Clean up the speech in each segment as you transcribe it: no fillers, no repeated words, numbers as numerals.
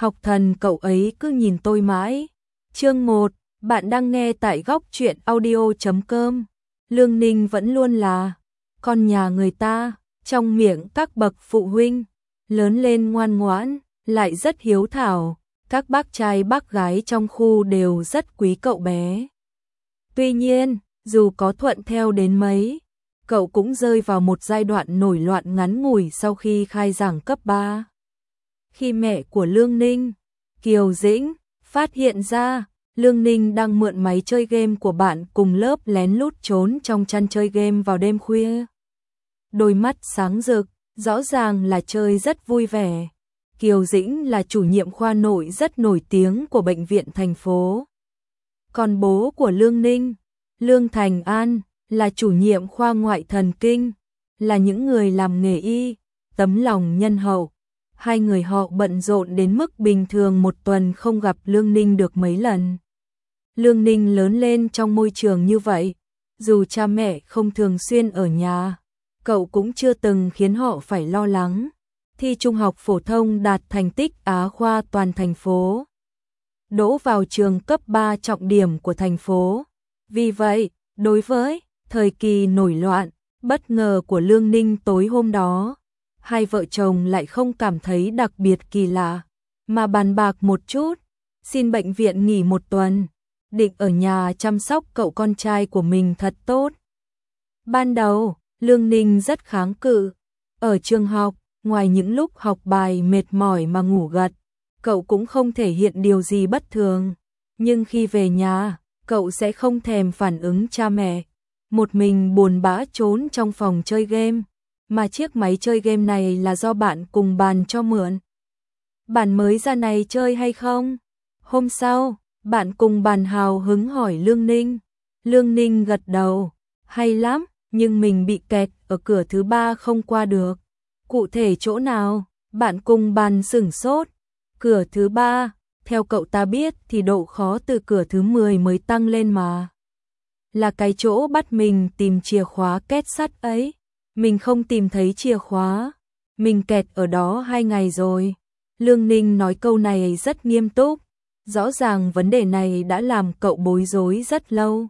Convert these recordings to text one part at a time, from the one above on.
Học thần cậu ấy cứ nhìn tôi mãi. Chương 1, bạn đang nghe tại góc truyện audio.com. Lương Ninh vẫn luôn là con nhà người ta, trong miệng các bậc phụ huynh, lớn lên ngoan ngoãn, lại rất hiếu thảo, các bác trai bác gái trong khu đều rất quý cậu bé. Tuy nhiên, dù có thuận theo đến mấy, cậu cũng rơi vào một giai đoạn nổi loạn ngắn ngủi sau khi khai giảng cấp 3. Khi mẹ của Lương Ninh, Kiều Dĩnh, phát hiện ra Lương Ninh đang mượn máy chơi game của bạn cùng lớp lén lút trốn trong chăn chơi game vào đêm khuya. Đôi mắt sáng rực, rõ ràng là chơi rất vui vẻ. Kiều Dĩnh là chủ nhiệm khoa nội rất nổi tiếng của bệnh viện thành phố. Còn bố của Lương Ninh, Lương Thành An, là chủ nhiệm khoa ngoại thần kinh, là những người làm nghề y, tấm lòng nhân hậu. Hai người họ bận rộn đến mức bình thường một tuần không gặp Lương Ninh được mấy lần. Lương Ninh lớn lên trong môi trường như vậy, dù cha mẹ không thường xuyên ở nhà, cậu cũng chưa từng khiến họ phải lo lắng. Thi trung học phổ thông đạt thành tích Á khoa toàn thành phố, đỗ vào trường cấp 3 trọng điểm của thành phố. Vì vậy, đối với thời kỳ nổi loạn, bất ngờ của Lương Ninh tối hôm đó, hai vợ chồng lại không cảm thấy đặc biệt kỳ lạ, mà bàn bạc một chút, xin bệnh viện nghỉ một tuần, định ở nhà chăm sóc cậu con trai của mình thật tốt. Ban đầu, Lương Ninh rất kháng cự. Ở trường học, ngoài những lúc học bài mệt mỏi mà ngủ gật, cậu cũng không thể hiện điều gì bất thường. Nhưng khi về nhà, cậu sẽ không thèm phản ứng cha mẹ, một mình buồn bã trốn trong phòng chơi game, mà chiếc máy chơi game này là do bạn cùng bàn cho mượn. Bạn mới ra này chơi hay không? Hôm sau, bạn cùng bàn hào hứng hỏi Lương Ninh. Lương Ninh gật đầu, hay lắm, nhưng mình bị kẹt ở cửa thứ 3 không qua được. Cụ thể chỗ nào? Bạn cùng bàn sửng sốt. Cửa thứ 3, theo cậu ta biết thì độ khó từ cửa thứ 10 mới tăng lên mà. Là cái chỗ bắt mình tìm chìa khóa két sắt ấy. Mình không tìm thấy chìa khóa. Mình kẹt ở đó 2 ngày rồi. Lương Ninh nói câu này rất nghiêm túc. Rõ ràng vấn đề này đã làm cậu bối rối rất lâu.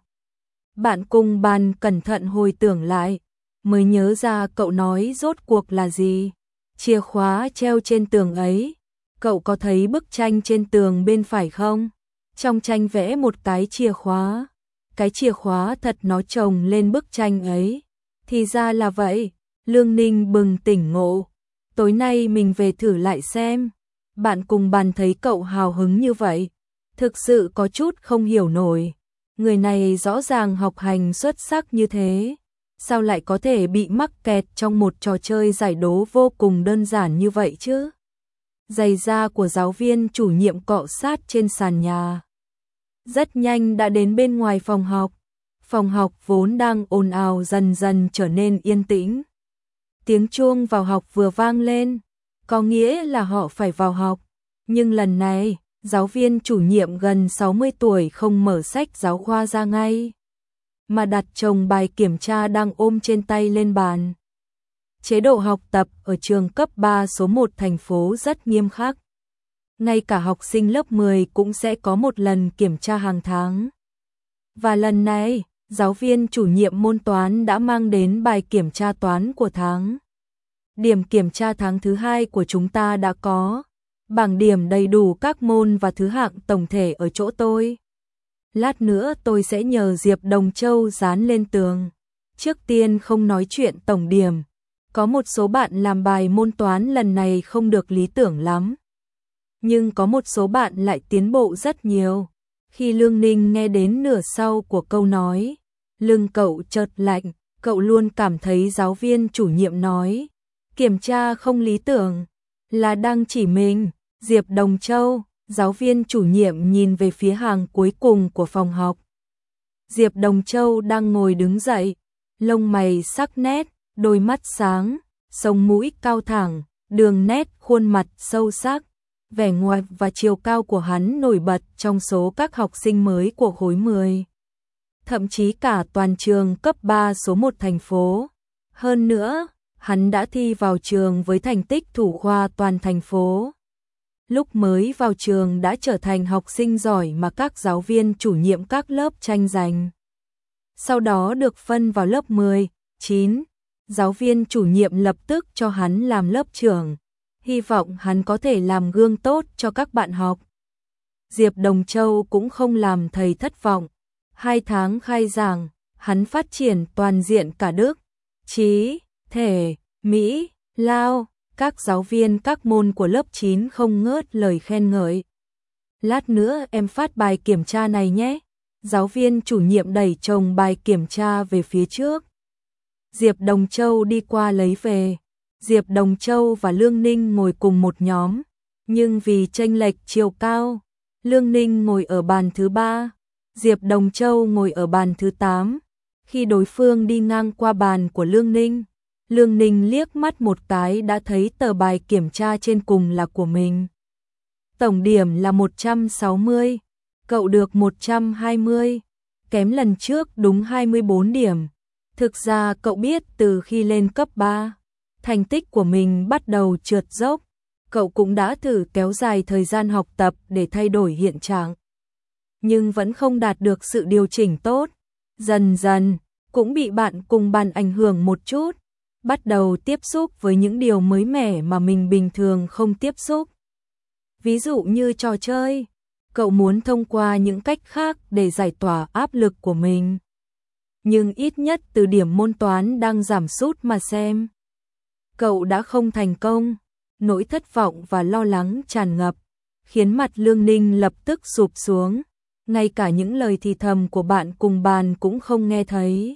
Bạn cùng bàn cẩn thận hồi tưởng lại, mới nhớ ra cậu nói rốt cuộc là gì. Chìa khóa treo trên tường ấy. Cậu có thấy bức tranh trên tường bên phải không? Trong tranh vẽ một cái chìa khóa. Cái chìa khóa thật nó chồng lên bức tranh ấy. Thì ra là vậy. Lương Ninh bừng tỉnh ngộ. Tối nay mình về thử lại xem. Bạn cùng bàn thấy cậu hào hứng như vậy, thực sự có chút không hiểu nổi. Người này rõ ràng học hành xuất sắc như thế, sao lại có thể bị mắc kẹt trong một trò chơi giải đố vô cùng đơn giản như vậy chứ? Giày da của giáo viên chủ nhiệm cọ sát trên sàn nhà. Rất nhanh đã đến bên ngoài phòng học. Phòng học vốn đang ồn ào dần dần trở nên yên tĩnh. Tiếng chuông vào học vừa vang lên, có nghĩa là họ phải vào học. Nhưng lần này, giáo viên chủ nhiệm gần 60 tuổi không mở sách giáo khoa ra ngay, mà đặt chồng bài kiểm tra đang ôm trên tay lên bàn. Chế độ học tập ở trường cấp 3 số 1 thành phố rất nghiêm khắc. Ngay cả học sinh lớp 10 cũng sẽ có một lần kiểm tra hàng tháng. Và lần này, giáo viên chủ nhiệm môn toán đã mang đến bài kiểm tra toán của tháng. Điểm kiểm tra tháng thứ 2 của chúng ta đã có. Bảng điểm đầy đủ các môn và thứ hạng tổng thể ở chỗ tôi. Lát nữa tôi sẽ nhờ Diệp Đồng Châu dán lên tường. Trước tiên không nói chuyện tổng điểm. Có một số bạn làm bài môn toán lần này không được lý tưởng lắm. Nhưng có một số bạn lại tiến bộ rất nhiều. Khi Lương Ninh nghe đến nửa sau của câu nói, lưng cậu chợt lạnh. Cậu luôn cảm thấy giáo viên chủ nhiệm nói kiểm tra không lý tưởng là đang chỉ mình. Diệp Đồng Châu, giáo viên chủ nhiệm nhìn về phía hàng cuối cùng của phòng học. Diệp Đồng Châu đang ngồi đứng dậy, lông mày sắc nét, đôi mắt sáng, sống mũi cao thẳng, đường nét khuôn mặt sâu sắc, vẻ ngoài và chiều cao của hắn nổi bật trong số các học sinh mới của khối 10. Thậm chí cả toàn trường cấp 3 số 1 thành phố. Hơn nữa, hắn đã thi vào trường với thành tích thủ khoa toàn thành phố. lúc mới vào trường đã trở thành học sinh giỏi mà các giáo viên chủ nhiệm các lớp tranh giành. Sau đó được phân vào lớp 10, 9, giáo viên chủ nhiệm lập tức cho hắn làm lớp trưởng, hy vọng hắn có thể làm gương tốt cho các bạn học. Diệp Đồng Châu cũng không làm thầy thất vọng, 2 tháng khai giảng, hắn phát triển toàn diện cả Đức, Trí, Thể, Mỹ, Lao, các giáo viên các môn của lớp 9 không ngớt lời khen ngợi. Lát nữa em phát bài kiểm tra này nhé. Giáo viên chủ nhiệm đẩy chồng bài kiểm tra về phía trước. Diệp Đồng Châu đi qua lấy về. Diệp Đồng Châu và Lương Ninh ngồi cùng một nhóm, nhưng vì chênh lệch chiều cao, Lương Ninh ngồi ở bàn thứ 3, Diệp Đồng Châu ngồi ở bàn thứ 8. Khi đối phương đi ngang qua bàn của Lương Ninh liếc mắt một cái đã thấy tờ bài kiểm tra trên cùng là của mình. Tổng điểm là 160, cậu được 120, kém lần trước đúng 24 điểm. Thực ra cậu biết từ khi lên cấp 3, thành tích của mình bắt đầu trượt dốc. Cậu cũng đã thử kéo dài thời gian học tập để thay đổi hiện trạng, nhưng vẫn không đạt được sự điều chỉnh tốt. Dần dần, cũng bị bạn cùng bàn ảnh hưởng một chút, bắt đầu tiếp xúc với những điều mới mẻ mà mình bình thường không tiếp xúc. Ví dụ như trò chơi, cậu muốn thông qua những cách khác để giải tỏa áp lực của mình. Nhưng ít nhất từ điểm môn toán đang giảm sút mà xem, cậu đã không thành công. Nỗi thất vọng và lo lắng tràn ngập, khiến mặt Lương Ninh lập tức sụp xuống. Ngay cả những lời thì thầm của bạn cùng bàn cũng không nghe thấy.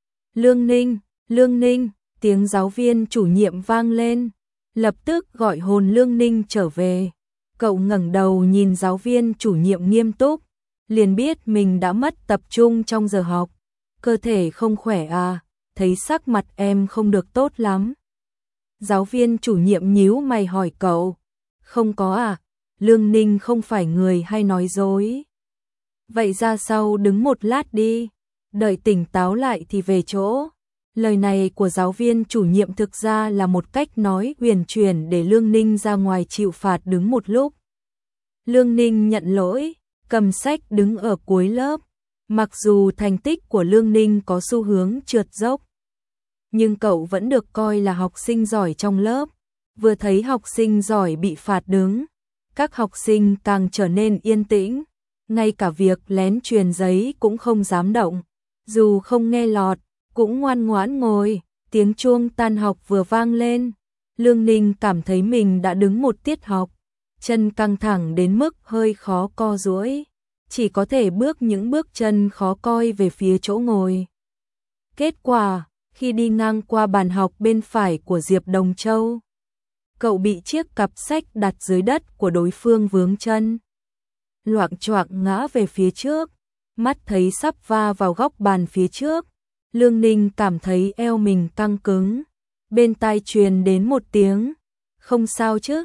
Lương Ninh, tiếng giáo viên chủ nhiệm vang lên, lập tức gọi hồn Lương Ninh trở về. Cậu ngẩng đầu nhìn giáo viên chủ nhiệm nghiêm túc, liền biết mình đã mất tập trung trong giờ học. Cơ thể không khỏe à, thấy sắc mặt em không được tốt lắm. Giáo viên chủ nhiệm nhíu mày hỏi cậu. Không có à, Lương Ninh không phải người hay nói dối. Vậy ra sau đứng một lát đi, đợi tỉnh táo lại thì về chỗ. Lời này của giáo viên chủ nhiệm thực ra là một cách nói huyền chuyển để Lương Ninh ra ngoài chịu phạt đứng một lúc. Lương Ninh nhận lỗi, cầm sách đứng ở cuối lớp. Mặc dù thành tích của Lương Ninh có xu hướng trượt dốc, nhưng cậu vẫn được coi là học sinh giỏi trong lớp. Vừa thấy học sinh giỏi bị phạt đứng, các học sinh càng trở nên yên tĩnh, ngay cả việc lén truyền giấy cũng không dám động. Dù không nghe lọt, cũng ngoan ngoãn ngồi. Tiếng chuông tan học vừa vang lên, Lương Ninh cảm thấy mình đã đứng một tiết học, chân căng thẳng đến mức hơi khó co duỗi, chỉ có thể bước những bước chân khó coi về phía chỗ ngồi. Kết quả, khi đi ngang qua bàn học bên phải của Diệp Đồng Châu, cậu bị chiếc cặp sách đặt dưới đất của đối phương vướng chân, loạng choạng ngã về phía trước, mắt thấy sắp va vào góc bàn phía trước. Lương Ninh cảm thấy eo mình căng cứng, bên tai truyền đến một tiếng, không sao chứ?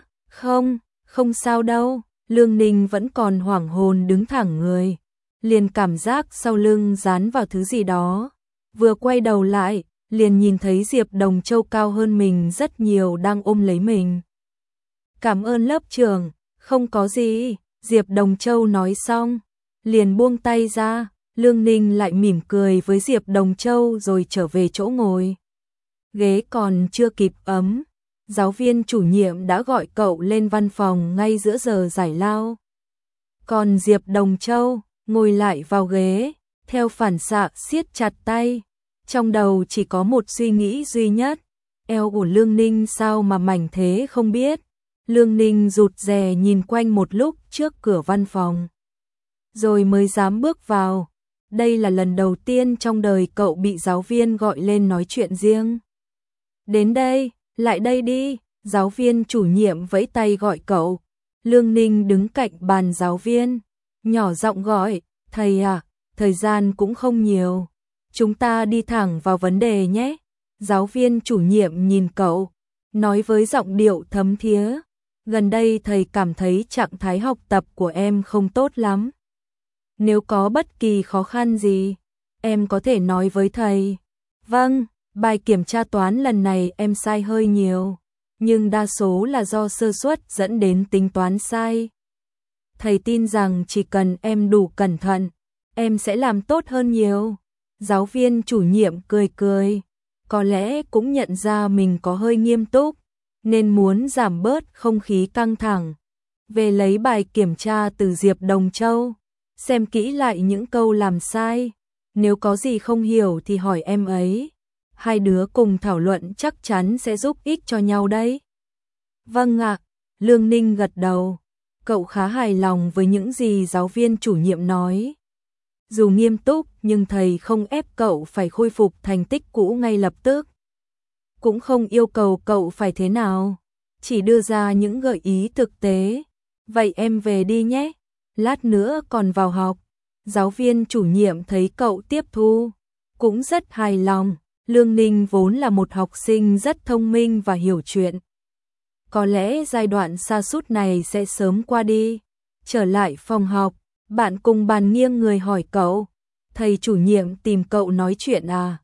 Không sao đâu. Lương Ninh vẫn còn hoảng hồn đứng thẳng người, liền cảm giác sau lưng dán vào thứ gì đó. Vừa quay đầu lại, liền nhìn thấy Diệp Đồng Châu cao hơn mình rất nhiều đang ôm lấy mình. Cảm ơn lớp trưởng, không có gì. Diệp Đồng Châu nói xong, liền buông tay ra. Lương Ninh lại mỉm cười với Diệp Đồng Châu rồi trở về chỗ ngồi. Ghế còn chưa kịp ấm, giáo viên chủ nhiệm đã gọi cậu lên văn phòng ngay giữa giờ giải lao. Còn Diệp Đồng Châu ngồi lại vào ghế, theo phản xạ siết chặt tay. Trong đầu chỉ có một suy nghĩ duy nhất, eo của Lương Ninh sao mà mảnh thế không biết. Lương Ninh rụt rè nhìn quanh một lúc trước cửa văn phòng, rồi mới dám bước vào. Đây là lần đầu tiên trong đời cậu bị giáo viên gọi lên nói chuyện riêng. Đến đây, lại đây đi, giáo viên chủ nhiệm vẫy tay gọi cậu. Lương Ninh đứng cạnh bàn giáo viên, nhỏ giọng gọi, thầy à, thời gian cũng không nhiều, chúng ta đi thẳng vào vấn đề nhé. Giáo viên chủ nhiệm nhìn cậu, nói với giọng điệu thấm thía, gần đây thầy cảm thấy trạng thái học tập của em không tốt lắm. Nếu có bất kỳ khó khăn gì, em có thể nói với thầy. Vâng, bài kiểm tra toán lần này em sai hơi nhiều, nhưng đa số là do sơ suất dẫn đến tính toán sai. Thầy tin rằng chỉ cần em đủ cẩn thận, em sẽ làm tốt hơn nhiều. Giáo viên chủ nhiệm cười cười, có lẽ cũng nhận ra mình có hơi nghiêm túc, nên muốn giảm bớt không khí căng thẳng. Về lấy bài kiểm tra từ Diệp Đồng Châu, xem kỹ lại những câu làm sai, nếu có gì không hiểu thì hỏi em ấy. Hai đứa cùng thảo luận chắc chắn sẽ giúp ích cho nhau đấy. Vâng ạ, Lương Ninh gật đầu. Cậu khá hài lòng với những gì giáo viên chủ nhiệm nói. Dù nghiêm túc nhưng thầy không ép cậu phải khôi phục thành tích cũ ngay lập tức. Cũng không yêu cầu cậu phải thế nào, chỉ đưa ra những gợi ý thực tế. Vậy em về đi nhé, lát nữa còn vào học. Giáo viên chủ nhiệm thấy cậu tiếp thu, cũng rất hài lòng. Lương Ninh vốn là một học sinh rất thông minh và hiểu chuyện. Có lẽ giai đoạn sa sút này sẽ sớm qua đi. Trở lại phòng học, bạn cùng bàn nghiêng người hỏi cậu. Thầy chủ nhiệm tìm cậu nói chuyện à?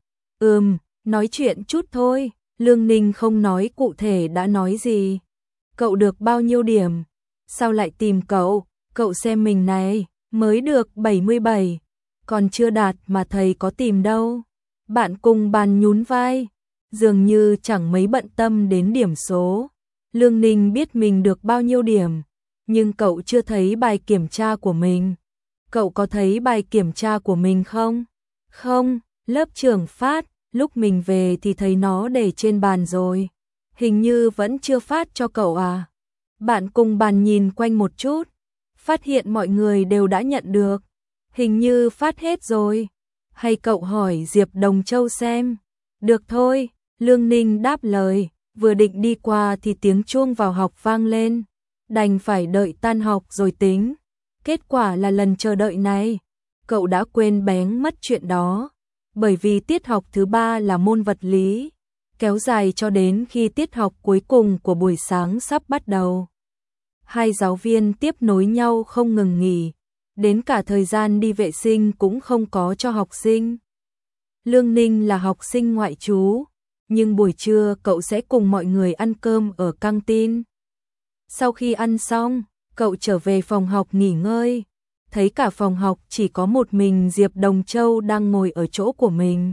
Nói chuyện chút thôi. Lương Ninh không nói cụ thể đã nói gì. Cậu được bao nhiêu điểm? Sao lại tìm cậu? Cậu xem mình này, mới được 77. Còn chưa đạt mà thầy có tìm đâu. Bạn cùng bàn nhún vai, dường như chẳng mấy bận tâm đến điểm số. Lương Ninh biết mình được bao nhiêu điểm, nhưng cậu chưa thấy bài kiểm tra của mình. Cậu có thấy bài kiểm tra của mình không? Không, lớp trưởng phát, lúc mình về thì thấy nó để trên bàn rồi. Hình như vẫn chưa phát cho cậu à? Bạn cùng bàn nhìn quanh một chút, phát hiện mọi người đều đã nhận được. Hình như phát hết rồi. Hay cậu hỏi Diệp Đồng Châu xem? Được thôi, Lương Ninh đáp lời, vừa định đi qua thì tiếng chuông vào học vang lên. Đành phải đợi tan học rồi tính. Kết quả là lần chờ đợi này, cậu đã quên bén mất chuyện đó. Bởi vì tiết học thứ 3 là môn vật lý, kéo dài cho đến khi tiết học cuối cùng của buổi sáng sắp bắt đầu. Hai giáo viên tiếp nối nhau không ngừng nghỉ. Đến cả thời gian đi vệ sinh cũng không có cho học sinh. Lương Ninh là học sinh ngoại trú, nhưng buổi trưa cậu sẽ cùng mọi người ăn cơm ở căng tin. Sau khi ăn xong, cậu trở về phòng học nghỉ ngơi, thấy cả phòng học chỉ có một mình Diệp Đồng Châu đang ngồi ở chỗ của mình.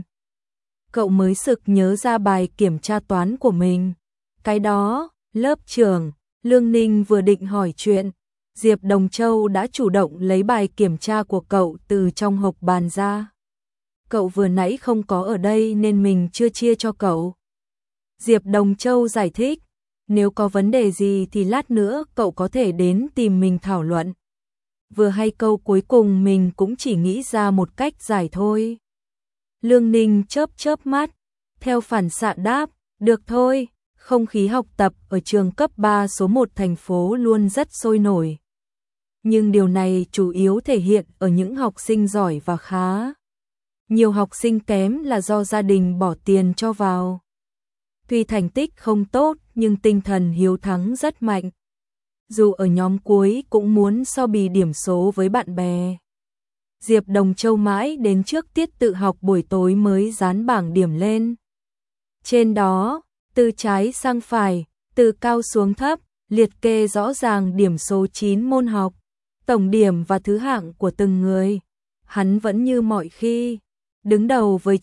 Cậu mới sực nhớ ra bài kiểm tra toán của mình. Cái đó, lớp trưởng, Lương Ninh vừa định hỏi chuyện, Diệp Đồng Châu đã chủ động lấy bài kiểm tra của cậu từ trong hộp bàn ra. Cậu vừa nãy không có ở đây nên mình chưa chia cho cậu. Diệp Đồng Châu giải thích, nếu có vấn đề gì thì lát nữa cậu có thể đến tìm mình thảo luận. Vừa hay câu cuối cùng mình cũng chỉ nghĩ ra một cách giải thôi. Lương Ninh chớp chớp mắt, theo phản xạ đáp, được thôi, không khí học tập ở trường cấp 3 số 1 thành phố luôn rất sôi nổi. Nhưng điều này chủ yếu thể hiện ở những học sinh giỏi và khá. Nhiều học sinh kém là do gia đình bỏ tiền cho vào. Tuy thành tích không tốt nhưng tinh thần hiếu thắng rất mạnh. Dù ở nhóm cuối cũng muốn so bì điểm số với bạn bè. Diệp Đồng Châu mãi đến trước tiết tự học buổi tối mới dán bảng điểm lên. Trên đó, từ trái sang phải, từ cao xuống thấp, liệt kê rõ ràng điểm số 9 môn học, tổng điểm và thứ hạng của từng người. Hắn vẫn như mọi khi, đứng đầu với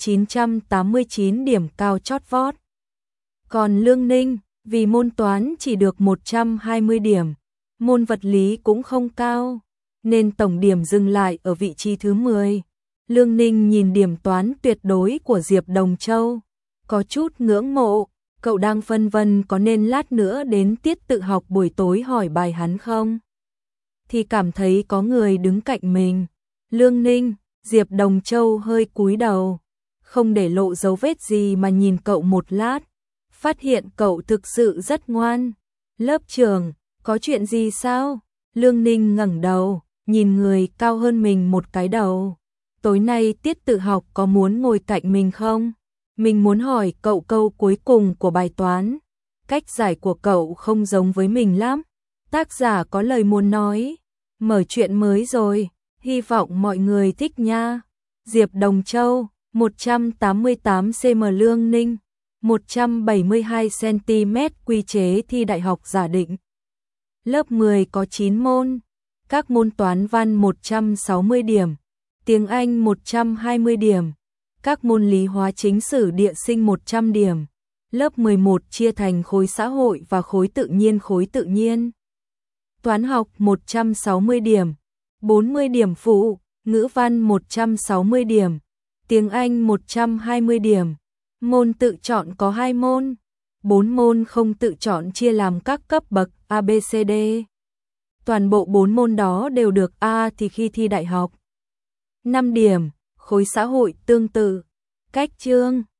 989 điểm cao chót vót. Còn Lương Ninh, vì môn toán chỉ được 120 điểm, môn vật lý cũng không cao, nên tổng điểm dừng lại ở vị trí thứ 10. Lương Ninh nhìn điểm toán tuyệt đối của Diệp Đồng Châu, có chút ngưỡng mộ. Cậu đang phân vân có nên lát nữa đến tiết tự học buổi tối hỏi bài hắn không? Thì cảm thấy có người đứng cạnh mình. Lương Ninh, Diệp Đồng Châu hơi cúi đầu, không để lộ dấu vết gì mà nhìn cậu một lát. Phát hiện cậu thực sự rất ngoan. Lớp trưởng, có chuyện gì sao? Lương Ninh ngẩng đầu, nhìn người cao hơn mình một cái đầu. Tối nay tiết tự học có muốn ngồi cạnh mình không? Mình muốn hỏi cậu câu cuối cùng của bài toán. Cách giải của cậu không giống với mình lắm. Tác giả có lời muốn nói. Mở chuyện mới rồi, hy vọng mọi người thích nha. Diệp Đồng Châu, 188 cm. Lương Ninh, 172 cm quy chế thi đại học giả định. Lớp 10 có 9 môn, các môn toán văn 160 điểm, tiếng Anh 120 điểm, các môn lý hóa chính sử địa sinh 100 điểm. Lớp 11 chia thành khối xã hội và khối tự nhiên. Khối tự nhiên toán học 160 điểm, 40 điểm phụ, ngữ văn 160 điểm, tiếng Anh 120 điểm. Môn tự chọn có 2 môn, 4 môn không tự chọn chia làm các cấp bậc A, B, C, D. Toàn bộ 4 môn đó đều được A thì khi thi đại học. 5 điểm, khối xã hội tương tự, cách chương